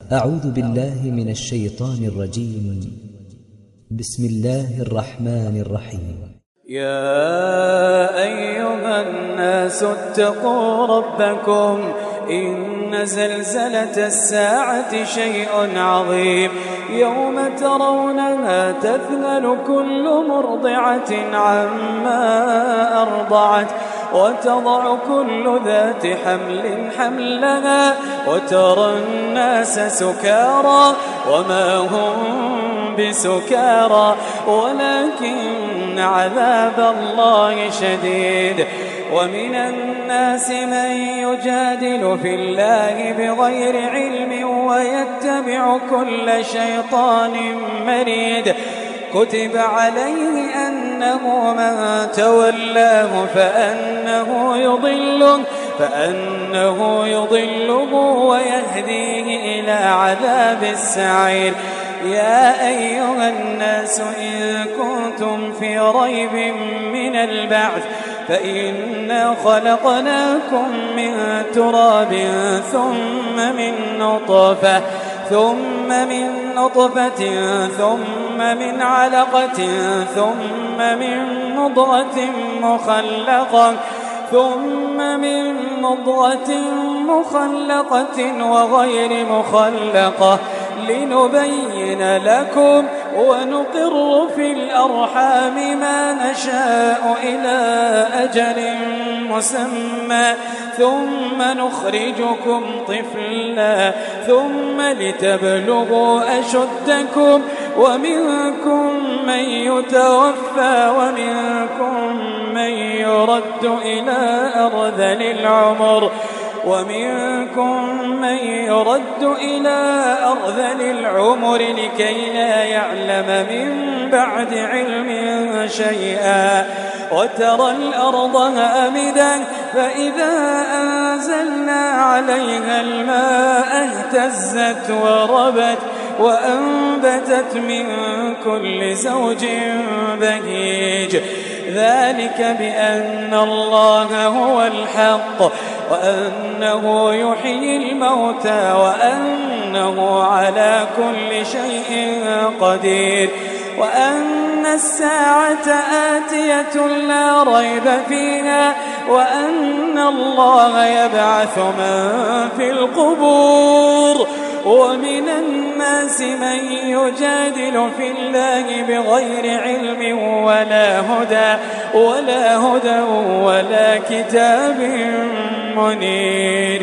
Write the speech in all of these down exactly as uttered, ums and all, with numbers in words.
أعوذ بالله من الشيطان الرجيم. بسم الله الرحمن الرحيم. يا أيها الناس اتقوا ربكم إن زلزلة الساعة شيء عظيم يوم ترونها تذهل كل مرضعة عما أرضعت وتضع كل ذات حمل حملها وترى الناس سكارى وما هم بسكارى ولكن عذاب الله شديد. ومن الناس من يجادل في الله بغير علم ويتبع كل شيطان مريد. كتب عليه أنه من تولاه فأنه يضله فأنه يضله ويهديه إلى عذاب السعير. يا أيها الناس إن كنتم في ريب من البعث فإنا خلقناكم من تراب ثم من نطفة ثم من نطفة ثم من علقة ثم من مضغة مخلقة ثم من مضغة مخلقة وغير مخلقة لنبين لكم ونقر في الأرحام ما نشاء إلى أجل مسمى ثم نخرجكم طفلا ثم لتبلغوا أشدكم ومنكم من يتوفى ومنكم من يرد إلى أرذل العمر ومنكم من يرد إلى أرذل العمر لكي لا يعلم من بعد علم شيئا. وترى الأرض هامدا فإذا أنزلنا عليها الماء اهتزت وربت وأنبتت من كل زوج بهيج. ذلك بأن الله هو الحق وأنه يحيي الموتى وأنه على كل شيء قدير وأن الساعة آتية لا ريب فيها وأن الله يبعث من في القبور. ومن الناس من يجادل في الله بغير علم ولا هدى ولا هدى ولا كتاب منير.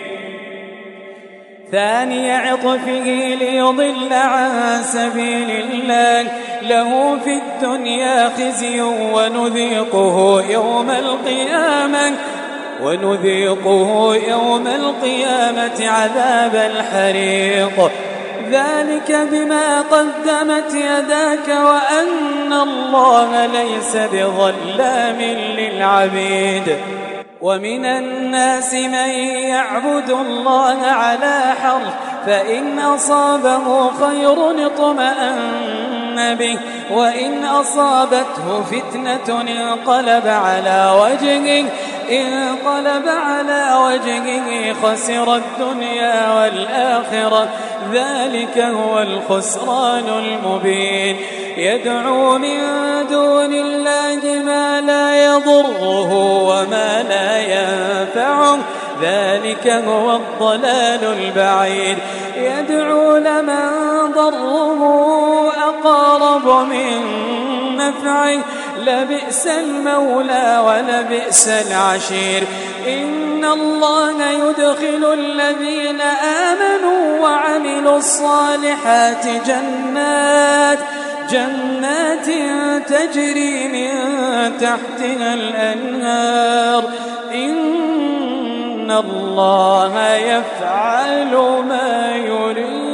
ثاني عطفه ليضل عن سبيل الله له في الدنيا خزي ونذيقه يوم القيامة ونذيقه يوم القيامة عذاب الحريق. ذلك بما قدمت يداك وأن الله ليس بظلام للعبيد. ومن الناس من يعبد الله على حرف فإن أصابه خير اطمأن به وإن أصابته فتنة انقلب على وجهه انقلب على وجهه خسر الدنيا والآخرة. ذلك هو الخسران المبين. يدعو من دون الله ما لا يضره وما لا ينفعه. ذلك هو الضلال البعيد. يدعو لمن ضره أقرب من نفعه لبئس المولى ولبئس العشير. إن الله يدخل الذين آمنوا وعملوا الصالحات جنات جنات تجري من تحتها الأنهار. إن الله يفعل ما يريد.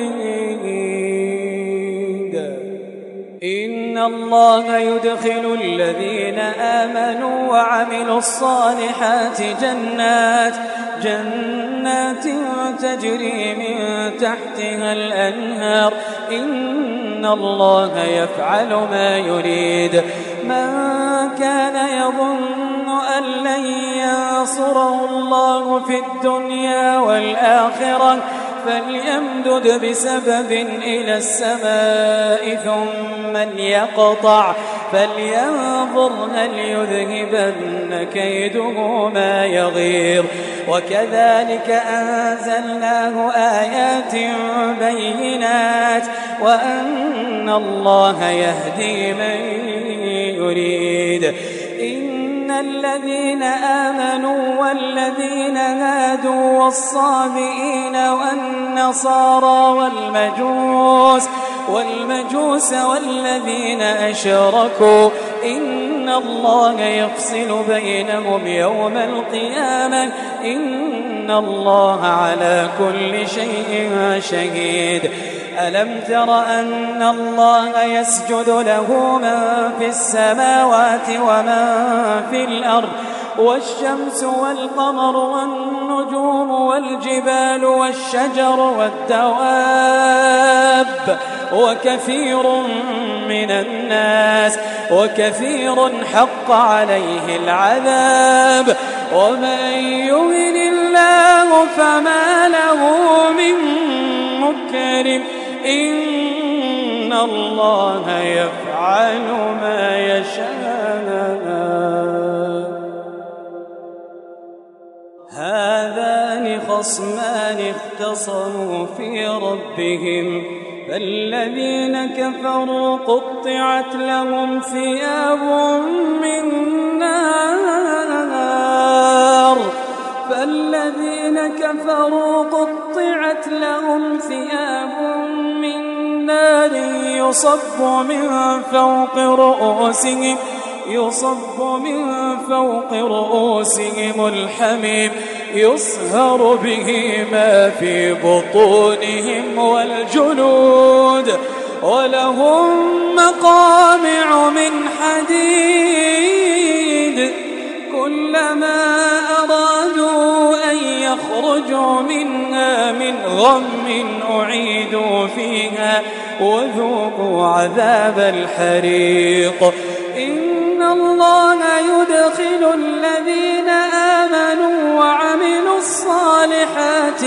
إن الله يدخل الذين آمنوا وعملوا الصالحات جنات جنات تجري من تحتها الأنهار. إن الله يفعل ما يريد. من كان يظن أن لن ينصره الله في الدنيا والآخرة فليمدد بسبب إلى السماء ثم ليقطع فلينظر هل يذهبن كيده ما يغير. وكذلك أنزلناه آيات بينات وأن الله يهدي من يريد. إن الذين آمنوا والذين هادوا والصابئين والنصارى والمجوس والمجوس والذين أشركوا إن الله يفصل بينهم يوم القيامة إن الله على كل شيء شهيد. ألم تر أن الله يسجد له من في السماوات ومن في الأرض والشمس والقمر والنجوم والجبال والشجر والدواب وكثير من الناس وكثير حق عليه العذاب ومن يهن الله فما له من مكرم إن الله يفعل ما يشاء. هذان خصمان اختصموا في ربهم فالذين كفروا قطعت لهم ثياب من نار فالذين كفروا قطعت لهم ثياب من نار يصب من فوق رؤوسهم يصب من فوق رؤوسهم الحميم يصهر به ما في بطونهم والجلود ولهم مقامع من حديد كلما أرادوا أن يخرجوا منها من غم أعيدوا فيها وذوقوا عذاب الحريق. إن الله يدخل الذين آمنوا وعملوا الصالحات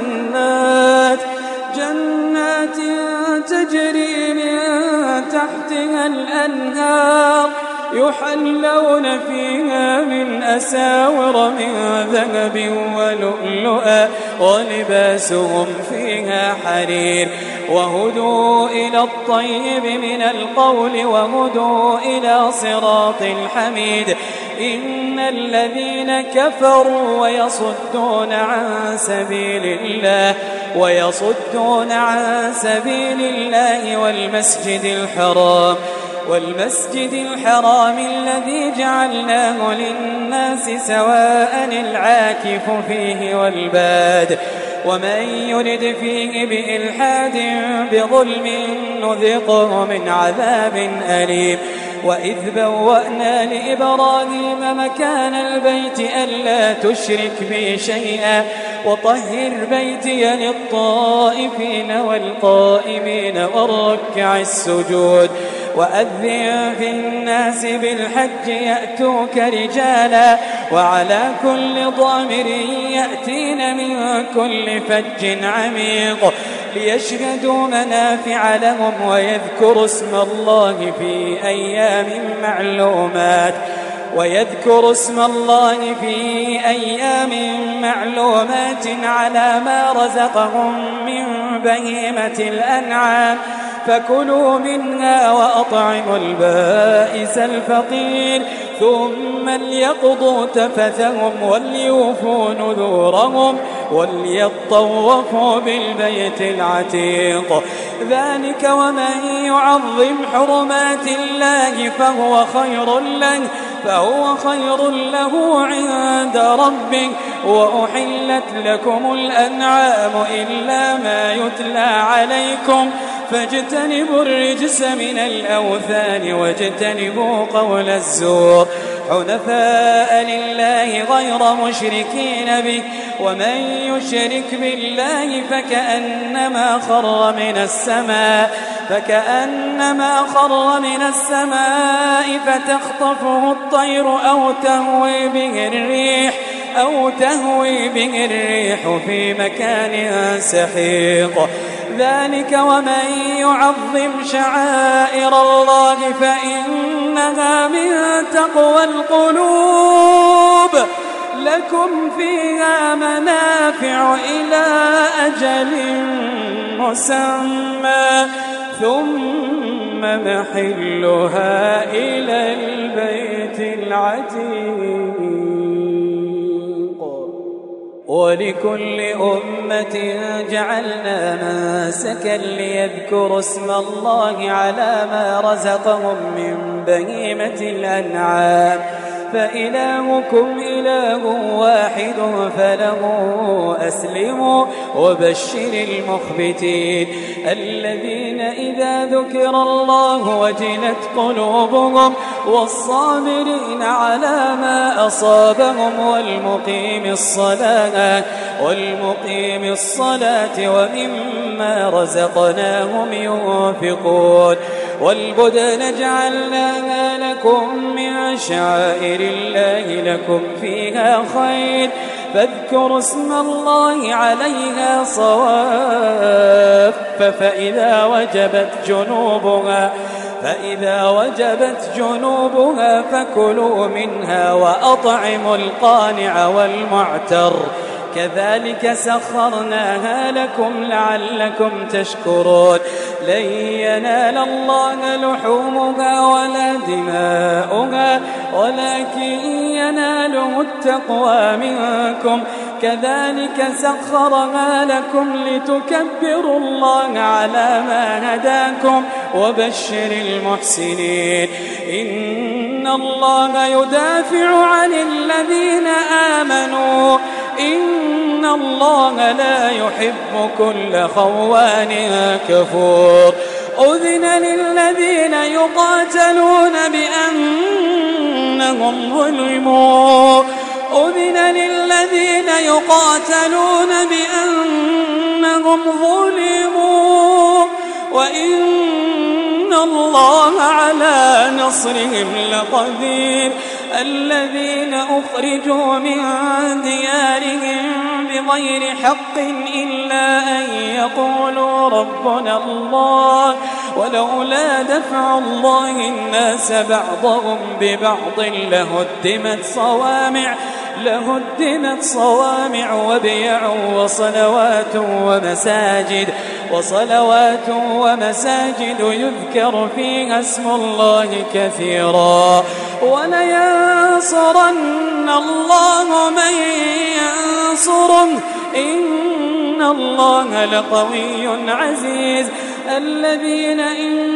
جنات جنات تجري من تحتها الأنهار يحلون فيها من أساور من ذهب ولؤلؤا ولباسهم فيها حرير وهدوا إلى الطيب من القول وهدوا إلى صراط الحميد. إن الذين كفروا ويصدون عن سبيل الله ويصدون عن سبيل الله والمسجد الحرام والمسجد الحرام الذي جعلناه للناس سواء العاكف فيه والباد ومن يرد فيه بإلحاد بظلم نذقه من عذاب أليم. وإذ بوأنا لإبراهيم مكان البيت ألا تشرك بي شيئا وطهر بيتي للطائفين والقائمين والركع السجود وأذن في الناس بالحج يأتوك رجالا وعلى كل ضامر يأتين من كل فج عميق ليشهدوا منافع لهم ويذكروا اسم الله في أيام معلومات ويذكروا اسم الله في أيام معلومات على ما رزقهم من بهيمة الأنعام فكلوا منها وأطعموا البائس الفقير ثم ليقضوا تفثهم وليوفوا نذورهم وليطوفوا بالبيت العتيق. ذلك ومن يعظم حرمات الله فهو خير له فهو خير له عند ربه. وأحلت لكم الأنعام إلا ما يتلى عليكم فاجتنبوا الرجس من الأوثان واجتنبوا قول الزور حنفاء لله غير مشركين به ومن يشرك بالله فكأنما خر من السماء فكأنما خر من السماء فتخطفه الطير أو تهوي به الريح أو تهوي به الريح في مكان سحيق. ذلك ومن يعظم شعائر الله فإنها من تقوى القلوب. لكم فيها منافع إلى أجل مسمى ثم محلها إلى البيت العتيق. ولكل أمة جعلنا منسكا ليذكروا اسم الله على ما رزقهم من بهيمة الأنعام فإلهكم إله واحد فله أسلموا وبشر المخبتين الذين إذا ذكر الله وجلت قلوبهم والصابرين على ما أصابهم والمقيم الصلاة والمقيم الصلاة ومما رزقناهم ينفقون. والبدن جعلناها لكم من شعائر الله لكم فيها خير فاذكروا اسم الله عليها صواف فإذا وجبت جنوبها فإذا وجبت جنوبها فكلوا منها وأطعموا القانع والمعتر كذلك سخرناها لكم لعلكم تشكرون. لن ينال الله لحومها ولا دماؤها ولكن يناله التقوى منكم كذلك سخرها لكم لتكبروا الله على ما هداكم وبشر المحسنين. إن الله يدافع عن الذين آمنوا إن الله لا يحب كل خوان كفور. أذن للذين يقاتلون بأنهم ظلموا أذن للذين يقاتلون بأنهم ظلموا وإن الله على نصرهم لقدير. الذين أخرجوا من ديارهم بغير حق إلا أن يقولوا ربنا الله ولولا دفع الله الناس بعضهم ببعض لهدمت صوامع لهدمت صوامع وبيع وصلوات ومساجد وصلوات ومساجد يذكر فيها اسم الله كثيرا ولينصرن الله من ينصره إن الله لقوي عزيز. الذين إن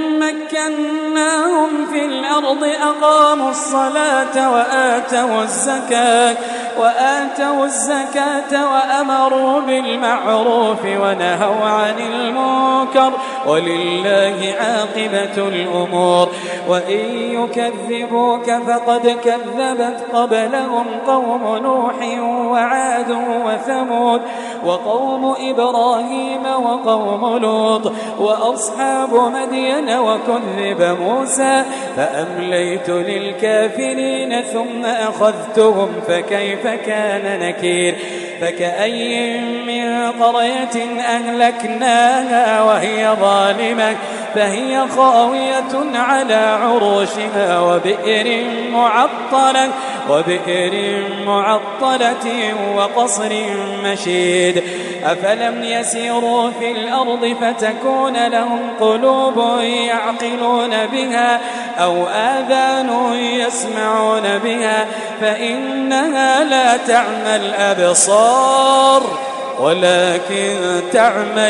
مكناهم في الأرض أقاموا الصلاة وآتوا الزكاة وآتوا الزكاة وأمروا بالمعروف ونهوا عن المنكر ولله عاقبة الأمور. وإن يكذبوك فقد كذبت قبلهم قوم نوح وعاد وثمود وقوم إبراهيم وقوم لوط وأصحاب مدين وكذب موسى فأمليت للكافرين ثم أخذتهم فكيف كان نكير. فكأي من قرية أهلكناها وهي ظالمة فهي خاوية على عروشها وبئر معطلة وبئر معطلة وقصر مشيد. أفلم يسيروا في الأرض فتكون لهم قلوب يعقلون بها أو آذان يسمعون بها فإنها لا تعمى الأبصار ولكن تعمى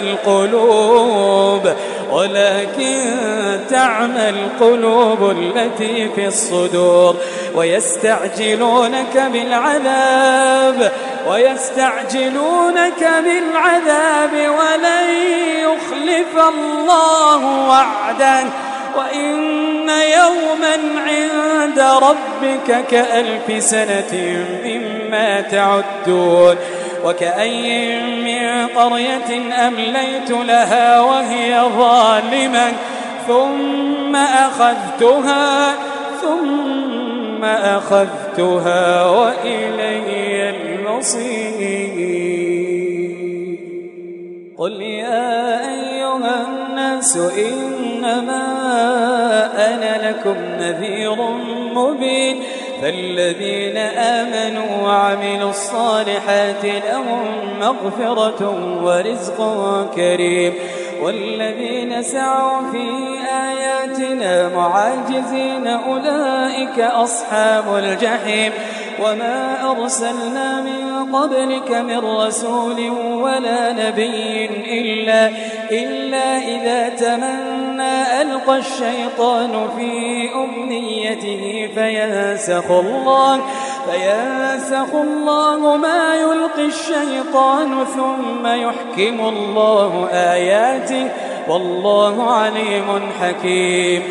القلوب ولكن تعمى القلوب التي في الصدور. ويستعجلونك بالعذاب ويستعجلونك بالعذاب ولن يخلف الله وعده وإن يوما عند ربك كألف سنة مما تعدون. وكأي من قرية أمليت لها وهي ظالمة ثم أخذتها ثم أخذتها وإلي بصير. قل يا أيها الناس إنما أنا لكم نذير مبين. فالذين آمنوا وعملوا الصالحات لهم مغفرة ورزق كريم. والذين سعوا في آياتنا معاجزين أولئك أصحاب الجحيم. وما أرسلنا من قبلك من رسول ولا نبي إلا, إلا إذا تمنى ألقى الشيطان في أمنيته فينسخ الله, فينسخ الله ما يلقي الشيطان ثم يحكم الله آياته والله عليم حكيم.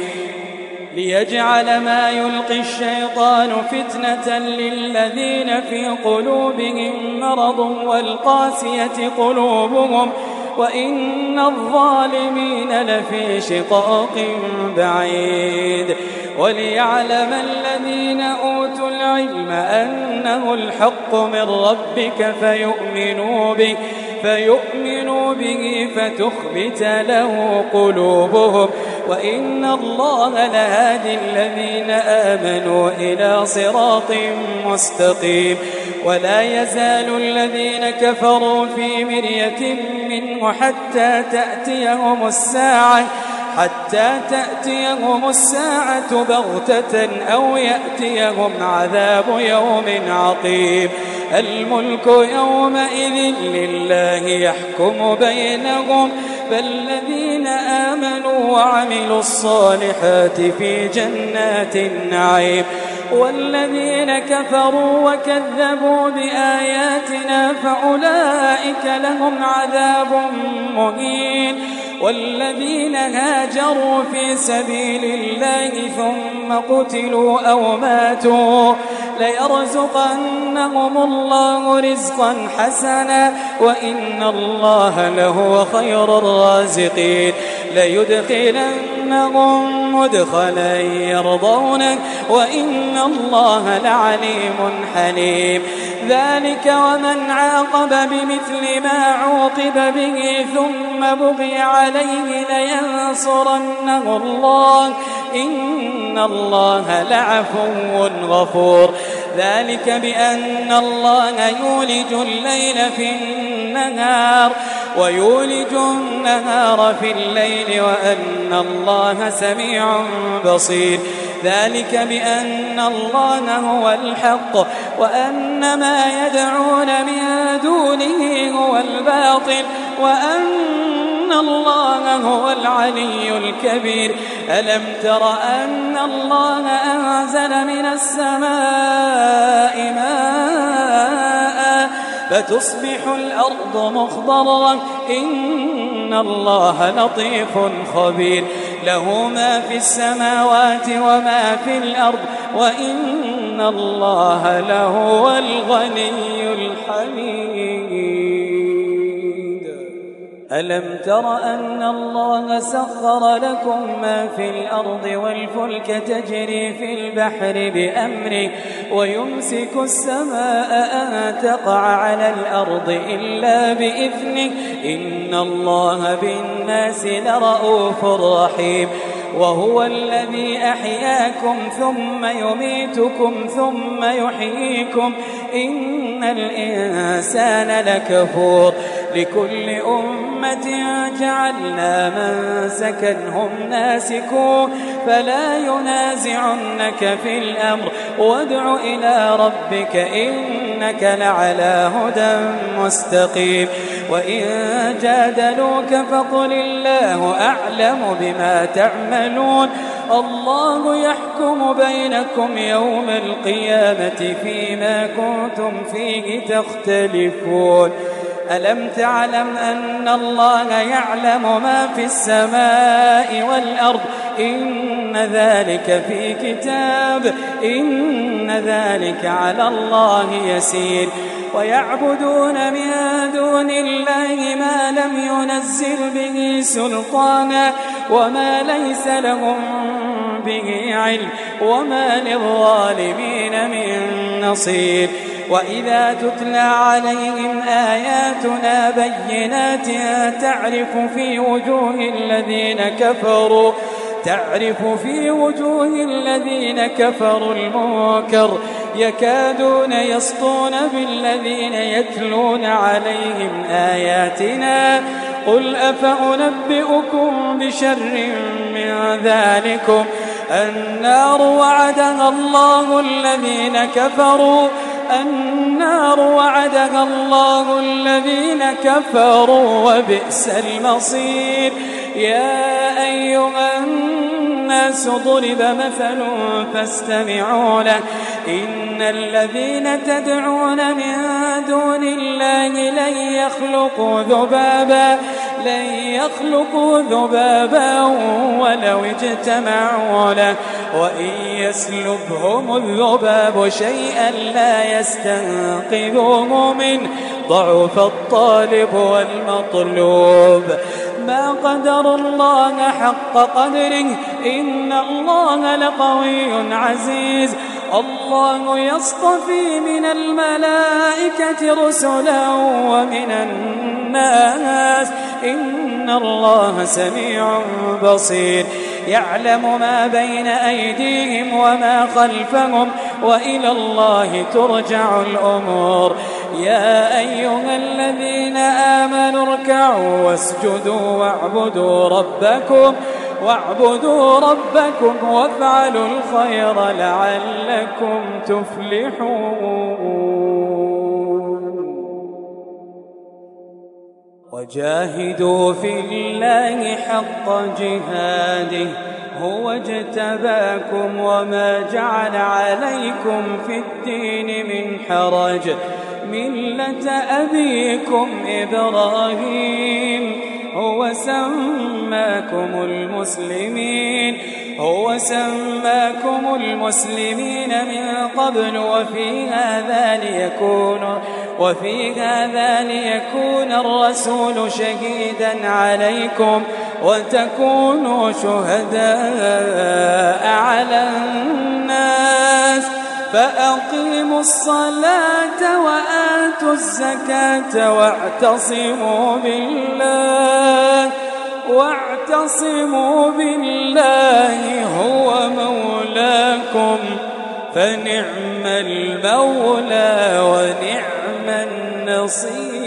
ليجعل ما يلقي الشيطان فتنة للذين في قلوبهم مرض والقاسية قلوبهم وإن الظالمين لفي شقاق بعيد. وليعلم الذين أوتوا العلم أنه الحق من ربك فيؤمنوا به فيؤمنوا به فتخبت له قلوبهم وإن الله لهادي الذين آمنوا إلى صراط مستقيم. ولا يزال الذين كفروا في مرية منه حتى تأتيهم الساعة حتى تأتيهم الساعة بغتة أو يأتيهم عذاب يوم عقيم. الملك يومئذ لله يحكم بينهم فالذين آمنوا وعملوا الصالحات في جنات النعيم. والذين كفروا وكذبوا بآياتنا فأولئك لهم عذاب مهين. والذين هاجروا في سبيل الله ثم قتلوا أو ماتوا ليرزقنهم الله رزقا حسنا وإن الله لهو خير الرازقين. ليدخلنهم مدخلا يرضونه وإن الله لعليم حليم. ذلك ومن عاقب بمثل ما عوقب به ثم بغي عليه لينصرنه الله إن الله لعفو غفور. ذلك بأن الله يولج الليل في النهار ويولج النهار في الليل وأن الله سميع بصير. ذلك بأن الله هو الحق وأن ما يدعون من دونه هو الباطل وأن الله هو العلي الكبير. ألم تر أن الله أنزل من السماء ماء فتصبح الأرض مخضرة إن الله لطيف خبير. له ما في السماوات وما في الأرض وإن الله لهو الغني الحميد. ألم تر أن الله سخر لكم ما في الأرض والفلك تجري في البحر بأمره ويمسك السماء أن تقع على الأرض إلا بإذنه إن الله بالناس لرؤوف رحيم. وهو الذي أحياكم ثم يميتكم ثم يحييكم إن الإنسان لكفور. لكل أمة جعلنا منسكا هم ناسكوه فلا ينازعنك في الأمر وادع إلى ربك إنك لعلى هدى مستقيم. وإن جادلوك فقل الله أعلم بما تعملون الله يحكم بينكم يوم القيامة فيما كنتم فيه تختلفون. ألم تعلم أن الله يعلم ما في السماء والأرض إن ذلك في كتاب إن ذلك على الله يسير. ويعبدون من دون الله ما لم ينزل به سلطانا وما ليس لهم به علم وما للظالمين من نصير. وإذا تتلى عليهم آياتنا بينات تعرف في وجوه الذين كفروا تعرف في وجوه الذين كفروا المنكر يكادون يسطون بالذين يتلون عليهم آياتنا قل أفأنبئكم بشر من ذلكم النار وعدها الله الذين كفروا النار وعدها الله الذين كفروا وبئس المصير يا أيها الناس ضرب مثل فاستمعوا له إن الذين تدعون من دون الله لن يخلقوا ذبابا لن يخلقوا ذبابا ولو اجتمعوا له وإن يسلبهم الذباب شيئا لا يستنقذوه منه ضعف الطالب والمطلوب ما قدر الله حق قدره إن الله لقوي عزيز الله يصطفي من الملائكة رسلا ومن الناس إن الله سميع بصير يعلم ما بين أيديهم وما خلفهم وإلى الله ترجع الأمور يا أيها الذين آمنوا اركعوا واسجدوا واعبدوا ربكم واعبدوا ربكم وافعلوا الخير لعلكم تفلحون وجاهدوا في الله حق جهاده هو اجتباكم وما جعل عليكم في الدين من حرج ملة أبيكم إبراهيم هو سماكم المسلمين هو سماكم المسلمين من قبل وفي هذا ليكون وفي هذا ليكون الرسول شهيدا عليكم وتكونوا شهداء على الناس فأقيموا الصلاة وآتوا الزكاة واعتصموا بالله واعتصموا بالله هو مولاكم فنعم المولى ونعم النصير